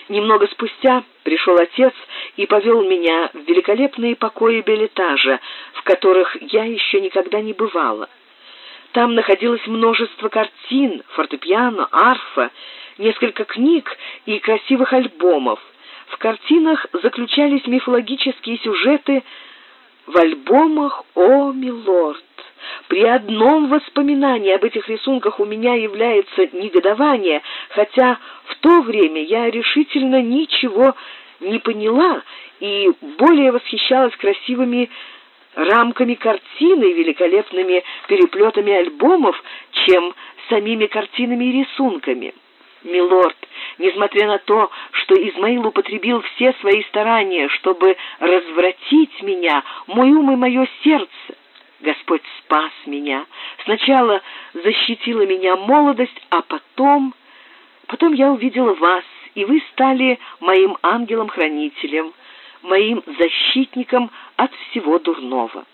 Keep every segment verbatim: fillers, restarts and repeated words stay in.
Немного спустя пришел отец и повел меня в великолепные покои бельэтажа, в которых я еще никогда не бывала. Там находилось множество картин, фортепиано, арфа, несколько книг и красивых альбомов. В картинах заключались мифологические сюжеты, в альбомах — о, милорд! При одном воспоминании об этих рисунках у меня является негодование, хотя в то время я решительно ничего не поняла и более восхищалась красивыми рамками картины и великолепными переплетами альбомов, чем самими картинами и рисунками. Милорд, несмотря на то, что Измаил употребил все свои старания, чтобы развратить меня, мой ум и мое сердце, Господь спас меня. Сначала защитила меня молодость, а потом... Потом я увидела вас, и вы стали моим ангелом-хранителем, моим защитником от всего дурного.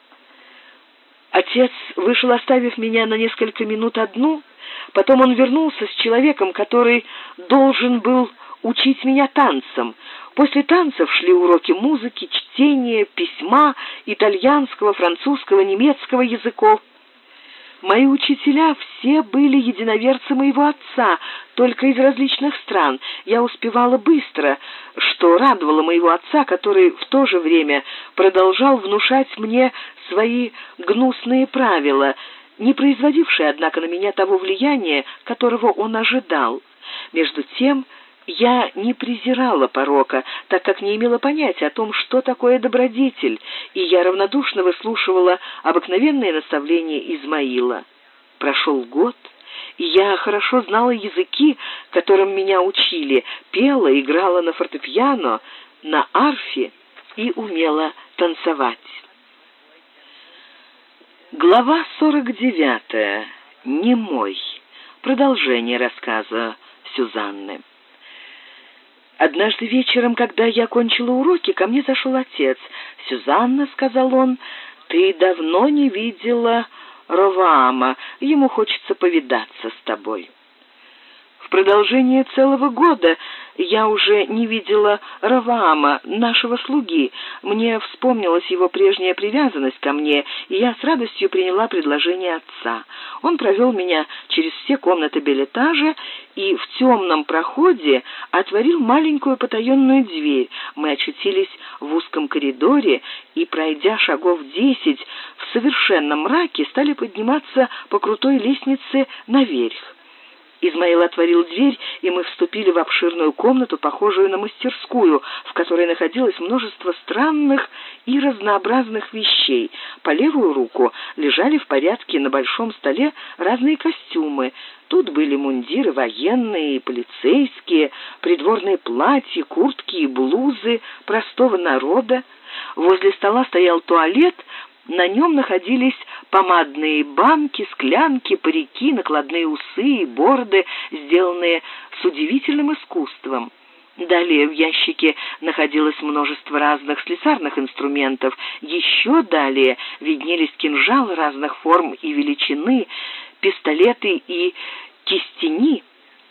Отец вышел, оставив меня на несколько минут одну. Потом он вернулся с человеком, который должен был учить меня танцам. После танцев шли уроки музыки, чтения, письма, итальянского, французского, немецкого языков. Мои учителя все были единоверцы моего отца, только из различных стран. Я успевала быстро, что радовало моего отца, который в то же время продолжал внушать мне свои гнусные правила, не производившие, однако, на меня того влияния, которого он ожидал. Между тем, я не презирала порока, так как не имела понятия о том, что такое добродетель, и я равнодушно выслушивала обыкновенные наставления Измаила. Прошел год, и я хорошо знала языки, которым меня учили, пела, играла на фортепиано, на арфе и умела танцевать. Глава сорок девятая. Немой. Продолжение рассказа Сюзанны. Однажды вечером, когда я кончила уроки, ко мне зашел отец. «Сюзанна», — сказал он, — «ты давно не видела Роваама. Ему хочется повидаться с тобой». В продолжение целого года я уже не видела Роваама, нашего слуги. Мне вспомнилась его прежняя привязанность ко мне, и я с радостью приняла предложение отца. Он провел меня через все комнаты бельэтажа и в темном проходе отворил маленькую потаенную дверь. Мы очутились в узком коридоре и, пройдя шагов десять, в совершенном мраке стали подниматься по крутой лестнице наверх. Измаил отворил дверь, и мы вступили в обширную комнату, похожую на мастерскую, в которой находилось множество странных и разнообразных вещей. По левую руку лежали в порядке на большом столе разные костюмы. Тут были мундиры военные и полицейские, придворные платья, куртки и блузы простого народа. Возле стола стоял туалет. На нем находились помадные банки, склянки, парики, накладные усы и бороды, сделанные с удивительным искусством. Далее в ящике находилось множество разных слесарных инструментов. Еще далее виднелись кинжалы разных форм и величины, пистолеты и кистени.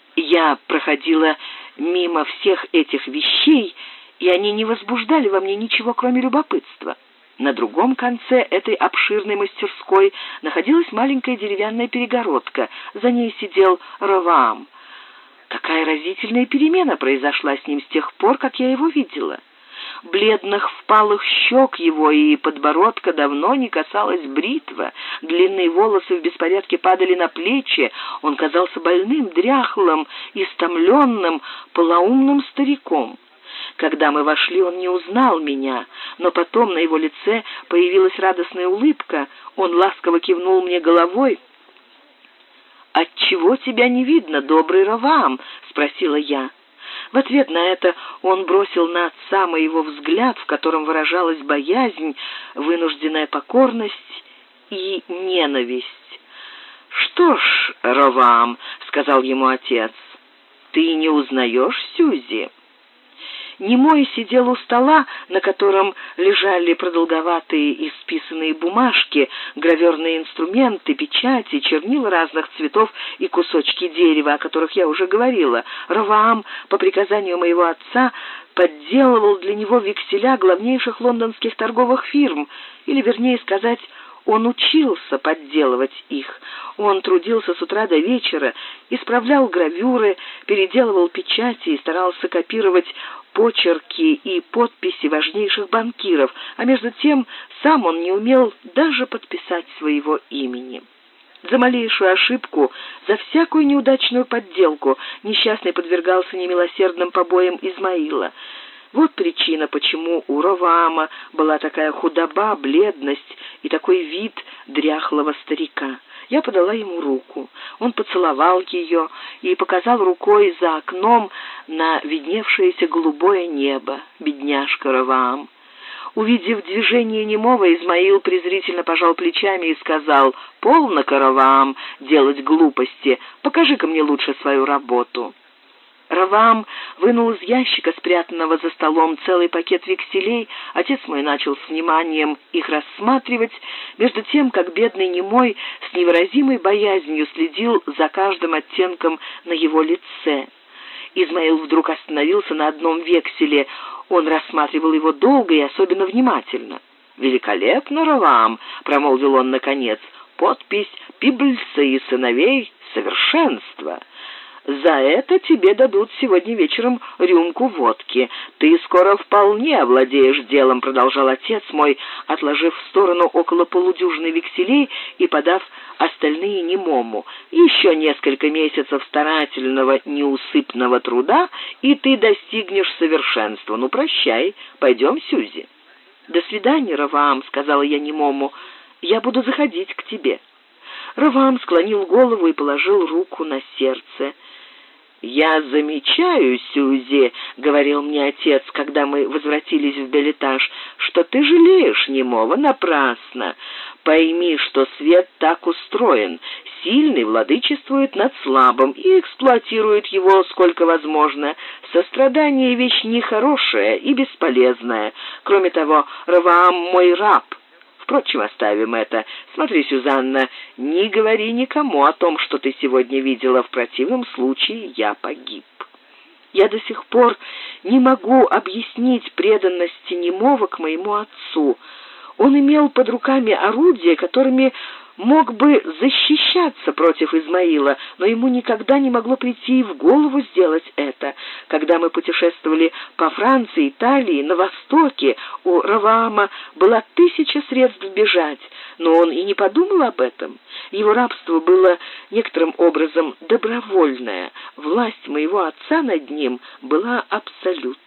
Я проходила мимо всех этих вещей, и они не возбуждали во мне ничего, кроме любопытства. На другом конце этой обширной мастерской находилась маленькая деревянная перегородка. За ней сидел Роваам. Какая разительная перемена произошла с ним с тех пор, как я его видела. Бледных впалых щек его и подбородка давно не касалась бритва, длинные волосы в беспорядке падали на плечи, он казался больным, дряхлым, истомленным, полоумным стариком. Когда мы вошли, он не узнал меня, но потом на его лице появилась радостная улыбка. Он ласково кивнул мне головой. «Отчего тебя не видно, добрый Роваам?» — спросила я. В ответ на это он бросил на отца моего взгляд, в котором выражалась боязнь, вынужденная покорность и ненависть. «Что ж, Роваам», — сказал ему отец, — «ты не узнаешь Сюзи?» Немой сидел у стола, на котором лежали продолговатые исписанные бумажки, граверные инструменты, печати, чернила разных цветов и кусочки дерева, о которых я уже говорила. Ровоам, по приказанию моего отца, подделывал для него векселя главнейших лондонских торговых фирм, или, вернее сказать, он учился подделывать их. Он трудился с утра до вечера, исправлял гравюры, переделывал печати и старался копировать почерки и подписи важнейших банкиров, а между тем сам он не умел даже подписать своего имени. За малейшую ошибку, за всякую неудачную подделку несчастный подвергался немилосердным побоям Измаила. Вот причина, почему у Ровоама была такая худоба, бледность и такой вид дряхлого старика. Я подала ему руку. Он поцеловал ее и показал рукой за окном на видневшееся голубое небо. Бедняжка Ровоам. Увидев движение немого, Измаил презрительно пожал плечами и сказал: «Полно-ка, Ровоам, делать глупости. Покажи-ка мне лучше свою работу». Ровоам вынул из ящика, спрятанного за столом, целый пакет векселей. Отец мой начал с вниманием их рассматривать, между тем, как бедный немой с невыразимой боязнью следил за каждым оттенком на его лице. Измаил вдруг остановился на одном векселе. Он рассматривал его долго и особенно внимательно. «Великолепно, Ровоам!» — промолвил он наконец. «Подпись Пибльса и сыновей — совершенство. За это тебе дадут сегодня вечером рюмку водки. Ты скоро вполне овладеешь делом», — продолжал отец мой, отложив в сторону около полудюжины векселей и подав остальные немому. «Еще несколько месяцев старательного, неусыпного труда, и ты достигнешь совершенства. Ну, прощай, пойдем, Сьюзи». «До свидания, Ровоам», — сказала я немому. «Я буду заходить к тебе». Ровоам склонил голову и положил руку на сердце. «Я замечаю, Сьюзи, — говорил мне отец, когда мы возвратились в Белетаж, — что ты жалеешь немого напрасно. Пойми, что свет так устроен. Сильный владычествует над слабым и эксплуатирует его сколько возможно. Сострадание — вещь нехорошая и бесполезная. Кроме того, Ровоам мой раб. Впрочем, оставим это. Смотри, Сюзанна, не говори никому о том, что ты сегодня видела. В противном случае я погиб». Я до сих пор не могу объяснить преданности немого к моему отцу. Он имел под руками орудия, которыми мог бы защищаться против Измаила, но ему никогда не могло прийти в голову сделать это. Когда мы путешествовали по Франции, Италии, на Востоке, у Ровоама была тысяча средств бежать, но он и не подумал об этом. Его рабство было некоторым образом добровольное. Власть моего отца над ним была абсолютной.